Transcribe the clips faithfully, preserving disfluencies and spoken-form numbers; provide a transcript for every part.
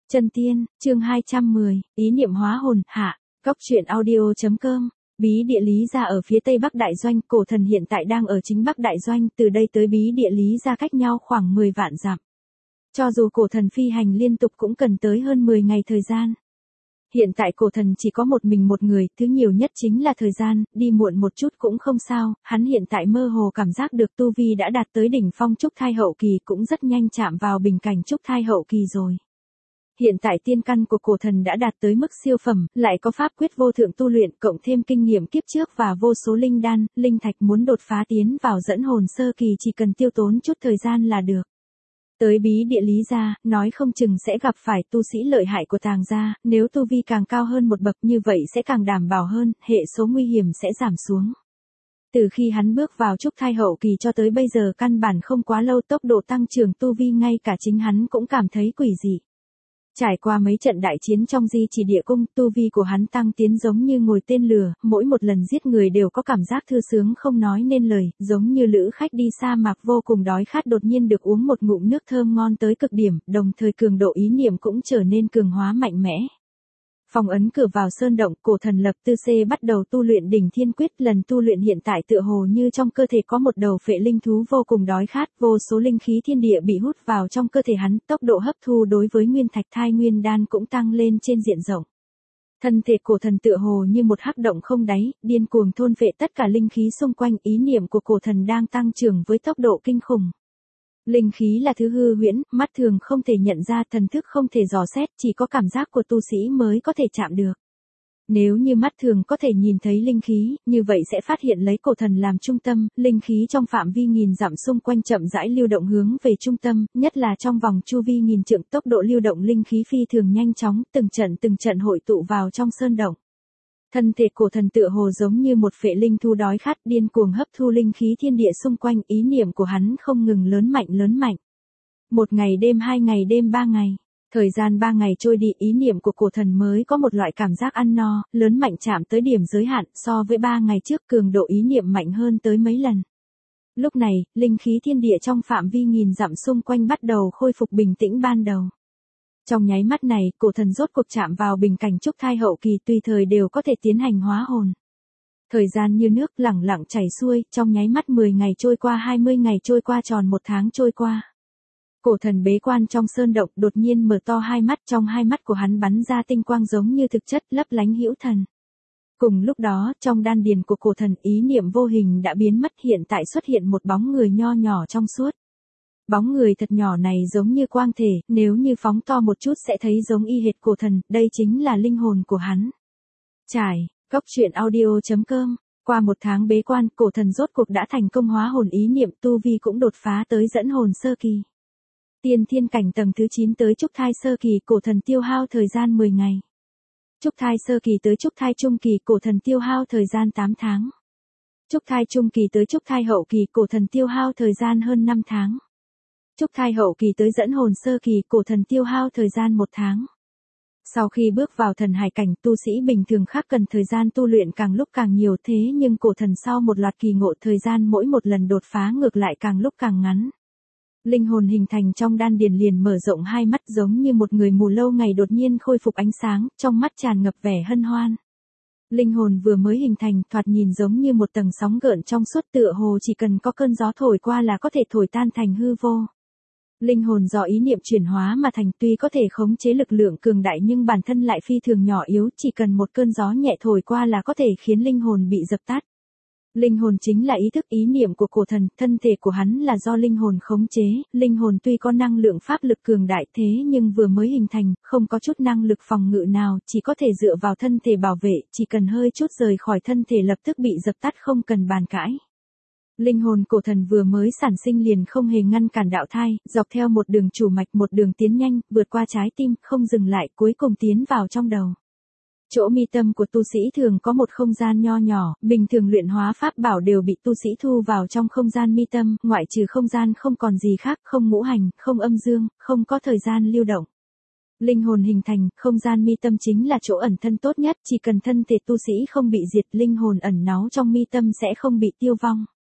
Chân tiên, chương hai trăm mười, ý niệm hóa hồn, hạ, góc truyện audio.com. Bí địa Lý Gia ở phía tây bắc đại doanh, cổ thần hiện tại đang ở chính bắc đại doanh, từ đây tới bí địa Lý Gia cách nhau khoảng mười vạn dặm. Cho dù cổ thần phi hành liên tục cũng cần tới hơn mười ngày thời gian. Hiện tại cổ thần chỉ có một mình một người, thứ nhiều nhất chính là thời gian, đi muộn một chút cũng không sao, hắn hiện tại mơ hồ cảm giác được tu vi đã đạt tới đỉnh phong trúc thai hậu kỳ, cũng rất nhanh chạm vào bình cảnh trúc thai hậu kỳ rồi. Hiện tại tiên căn của cổ thần đã đạt tới mức siêu phẩm, lại có pháp quyết vô thượng tu luyện, cộng thêm kinh nghiệm kiếp trước và vô số linh đan, linh thạch, muốn đột phá tiến vào dẫn hồn sơ kỳ chỉ cần tiêu tốn chút thời gian là được. Tới bí địa Lý Gia, nói không chừng sẽ gặp phải tu sĩ lợi hại của Tàng gia, nếu tu vi càng cao hơn một bậc như vậy sẽ càng đảm bảo hơn, hệ số nguy hiểm sẽ giảm xuống. Từ khi hắn bước vào trúc thai hậu kỳ cho tới bây giờ căn bản không quá lâu, tốc độ tăng trưởng tu vi ngay cả chính hắn cũng cảm thấy quỷ dị. Trải qua mấy trận đại chiến trong di chỉ địa cung, tu vi của hắn tăng tiến giống như ngồi tên lửa, mỗi một lần giết người đều có cảm giác thư sướng không nói nên lời, giống như lữ khách đi sa mạc vô cùng đói khát đột nhiên được uống một ngụm nước thơm ngon tới cực điểm, đồng thời cường độ ý niệm cũng trở nên cường hóa mạnh mẽ. Phong ấn cửa vào sơn động, cổ thần lập tư xê bắt đầu tu luyện đỉnh thiên quyết, lần tu luyện hiện tại tựa hồ như trong cơ thể có một đầu phệ linh thú vô cùng đói khát, vô số linh khí thiên địa bị hút vào trong cơ thể hắn, tốc độ hấp thu đối với nguyên thạch thai nguyên đan cũng tăng lên trên diện rộng. Thân thể cổ thần tựa hồ như một hắc động không đáy, điên cuồng thôn phệ tất cả linh khí xung quanh, ý niệm của cổ thần đang tăng trưởng với tốc độ kinh khủng. Linh khí là thứ hư huyễn, mắt thường không thể nhận ra, thần thức không thể dò xét, chỉ có cảm giác của tu sĩ mới có thể chạm được. Nếu như mắt thường có thể nhìn thấy linh khí, như vậy sẽ phát hiện lấy cổ thần làm trung tâm, linh khí trong phạm vi nghìn dặm xung quanh chậm rãi lưu động hướng về trung tâm, nhất là trong vòng chu vi nghìn trượng, tốc độ lưu động linh khí phi thường nhanh chóng, từng trận từng trận hội tụ vào trong sơn động. Thân thể cổ thần tựa hồ giống như một phệ linh thú đói khát, điên cuồng hấp thu linh khí thiên địa xung quanh, ý niệm của hắn không ngừng lớn mạnh lớn mạnh. Một ngày đêm, hai ngày đêm, ba ngày. Thời gian ba ngày trôi đi, ý niệm của cổ thần mới có một loại cảm giác ăn no, lớn mạnh chạm tới điểm giới hạn, so với ba ngày trước cường độ ý niệm mạnh hơn tới mấy lần. Lúc này, linh khí thiên địa trong phạm vi nghìn dặm xung quanh bắt đầu khôi phục bình tĩnh ban đầu. Trong nháy mắt này, cổ thần rốt cuộc chạm vào bình cảnh trúc thai hậu kỳ, tùy thời đều có thể tiến hành hóa hồn. Thời gian như nước lẳng lặng chảy xuôi, trong nháy mắt mười ngày trôi qua, hai mươi ngày trôi qua, tròn một tháng trôi qua. Cổ thần bế quan trong sơn động, đột nhiên mở to hai mắt, trong hai mắt của hắn bắn ra tinh quang giống như thực chất, lấp lánh hữu thần. Cùng lúc đó, trong đan điền của cổ thần, ý niệm vô hình đã biến mất, hiện tại xuất hiện một bóng người nho nhỏ trong suốt. Bóng người thật nhỏ này giống như quang thể, nếu như phóng to một chút sẽ thấy giống y hệt cổ thần, đây chính là linh hồn của hắn. Trải, góc truyện audio.com. Qua một tháng bế quan, cổ thần rốt cuộc đã thành công hóa hồn, ý niệm tu vi cũng đột phá tới dẫn hồn sơ kỳ. Tiên thiên cảnh tầng thứ chín tới trúc thai sơ kỳ, cổ thần tiêu hao thời gian mười ngày. Trúc thai sơ kỳ tới trúc thai trung kỳ, cổ thần tiêu hao thời gian tám tháng. Trúc thai trung kỳ tới trúc thai hậu kỳ, cổ thần tiêu hao thời gian hơn năm tháng. Trúc thai hậu kỳ tới dẫn hồn sơ kỳ, cổ thần tiêu hao thời gian một tháng. Sau khi bước vào thần hải cảnh, tu sĩ bình thường khác cần thời gian tu luyện càng lúc càng nhiều, thế nhưng cổ thần sau một loạt kỳ ngộ, thời gian mỗi một lần đột phá ngược lại càng lúc càng ngắn. Linh hồn hình thành trong đan điền liền mở rộng hai mắt, giống như một người mù lâu ngày đột nhiên khôi phục ánh sáng, trong mắt tràn ngập vẻ hân hoan. Linh hồn vừa mới hình thành, thoạt nhìn giống như một tầng sóng gợn trong suốt, tựa hồ chỉ cần có cơn gió thổi qua là có thể thổi tan thành hư vô. Linh hồn do ý niệm chuyển hóa mà thành, tuy có thể khống chế lực lượng cường đại nhưng bản thân lại phi thường nhỏ yếu, chỉ cần một cơn gió nhẹ thổi qua là có thể khiến linh hồn bị dập tắt. Linh hồn chính là ý thức ý niệm của cổ thần, thân thể của hắn là do linh hồn khống chế, linh hồn tuy có năng lượng pháp lực cường đại thế nhưng vừa mới hình thành, không có chút năng lực phòng ngự nào, chỉ có thể dựa vào thân thể bảo vệ, chỉ cần hơi chút rời khỏi thân thể lập tức bị dập tắt không cần bàn cãi. Linh hồn cổ thần vừa mới sản sinh liền không hề ngăn cản đạo thai, dọc theo một đường chủ mạch, một đường tiến nhanh, vượt qua trái tim, không dừng lại, cuối cùng tiến vào trong đầu. Chỗ mi tâm của tu sĩ thường có một không gian nho nhỏ, bình thường luyện hóa pháp bảo đều bị tu sĩ thu vào trong không gian mi tâm, ngoại trừ không gian không còn gì khác, không ngũ hành, không âm dương, không có thời gian lưu động. Linh hồn hình thành, không gian mi tâm chính là chỗ ẩn thân tốt nhất, chỉ cần thân thể tu sĩ không bị diệt, linh hồn ẩn náu trong mi tâm sẽ không bị tiêu vong.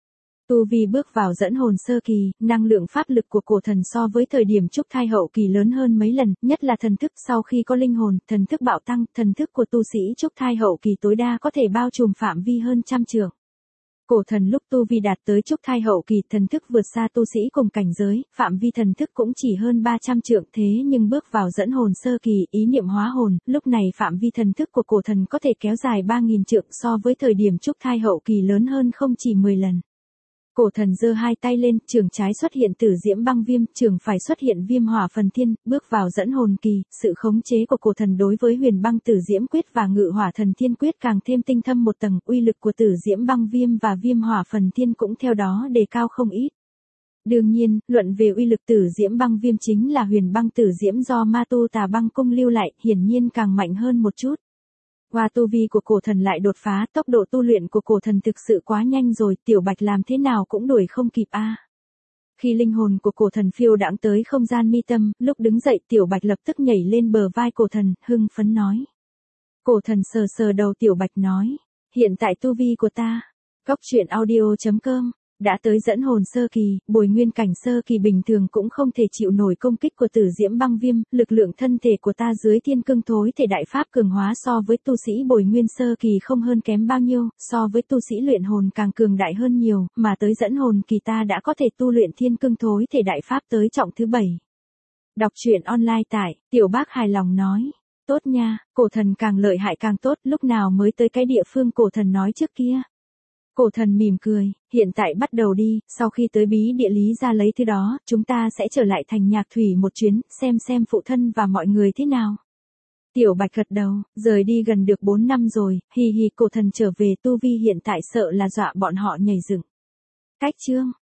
Tu vi bước vào dẫn hồn sơ kỳ, năng lượng pháp lực của cổ thần so với thời điểm trúc thai hậu kỳ lớn hơn mấy lần, nhất là thần thức sau khi có linh hồn, thần thức bạo tăng, thần thức của tu sĩ trúc thai hậu kỳ tối đa có thể bao trùm phạm vi hơn trăm trượng. Cổ thần lúc tu vi đạt tới trúc thai hậu kỳ, thần thức vượt xa tu sĩ cùng cảnh giới, phạm vi thần thức cũng chỉ hơn ba trăm trượng, thế nhưng bước vào dẫn hồn sơ kỳ, ý niệm hóa hồn, lúc này phạm vi thần thức của cổ thần có thể kéo dài ba nghìn trượng, so với thời điểm trúc thai hậu kỳ lớn hơn không chỉ mười lần. Cổ thần giơ hai tay lên, trường trái xuất hiện tử diễm băng viêm, trường phải xuất hiện viêm hỏa phần thiên, bước vào dẫn hồn kỳ, sự khống chế của cổ thần đối với huyền băng tử diễm quyết và ngự hỏa thần thiên quyết càng thêm tinh thâm một tầng, uy lực của tử diễm băng viêm và viêm hỏa phần thiên cũng theo đó đề cao không ít. Đương nhiên, luận về uy lực tử diễm băng viêm chính là huyền băng tử diễm do ma tu Tà Băng cung lưu lại, hiển nhiên càng mạnh hơn một chút. Qua tu vi của cổ thần lại đột phá, tốc độ tu luyện của cổ thần thực sự quá nhanh rồi, Tiểu Bạch làm thế nào cũng đuổi không kịp a. À. Khi linh hồn của cổ thần phiêu đãng tới không gian mi tâm, lúc đứng dậy Tiểu Bạch lập tức nhảy lên bờ vai cổ thần, hưng phấn nói. Cổ thần sờ sờ đầu Tiểu Bạch nói, hiện tại tu vi của ta, Cốc truyện audio chấm com, đã tới dẫn hồn sơ kỳ, bồi nguyên cảnh sơ kỳ bình thường cũng không thể chịu nổi công kích của tử diễm băng viêm, lực lượng thân thể của ta dưới thiên cương thối thể đại pháp cường hóa so với tu sĩ bồi nguyên sơ kỳ không hơn kém bao nhiêu, so với tu sĩ luyện hồn càng cường đại hơn nhiều, mà tới dẫn hồn kỳ ta đã có thể tu luyện thiên cương thối thể đại pháp tới trọng thứ bảy. Đọc truyện online tại, Tiểu Bác hài lòng nói, tốt nha, cổ thần càng lợi hại càng tốt, lúc nào mới tới cái địa phương cổ thần nói trước kia. Cổ thần mỉm cười, hiện tại bắt đầu đi, sau khi tới bí địa lý ra lấy thứ đó, chúng ta sẽ trở lại thành Nhạc Thủy một chuyến, xem xem phụ thân và mọi người thế nào. Tiểu Bạch gật đầu, rời đi gần được bốn năm rồi, hì hì, cổ thần trở về tu vi hiện tại sợ là dọa bọn họ nhảy dựng. Cách chương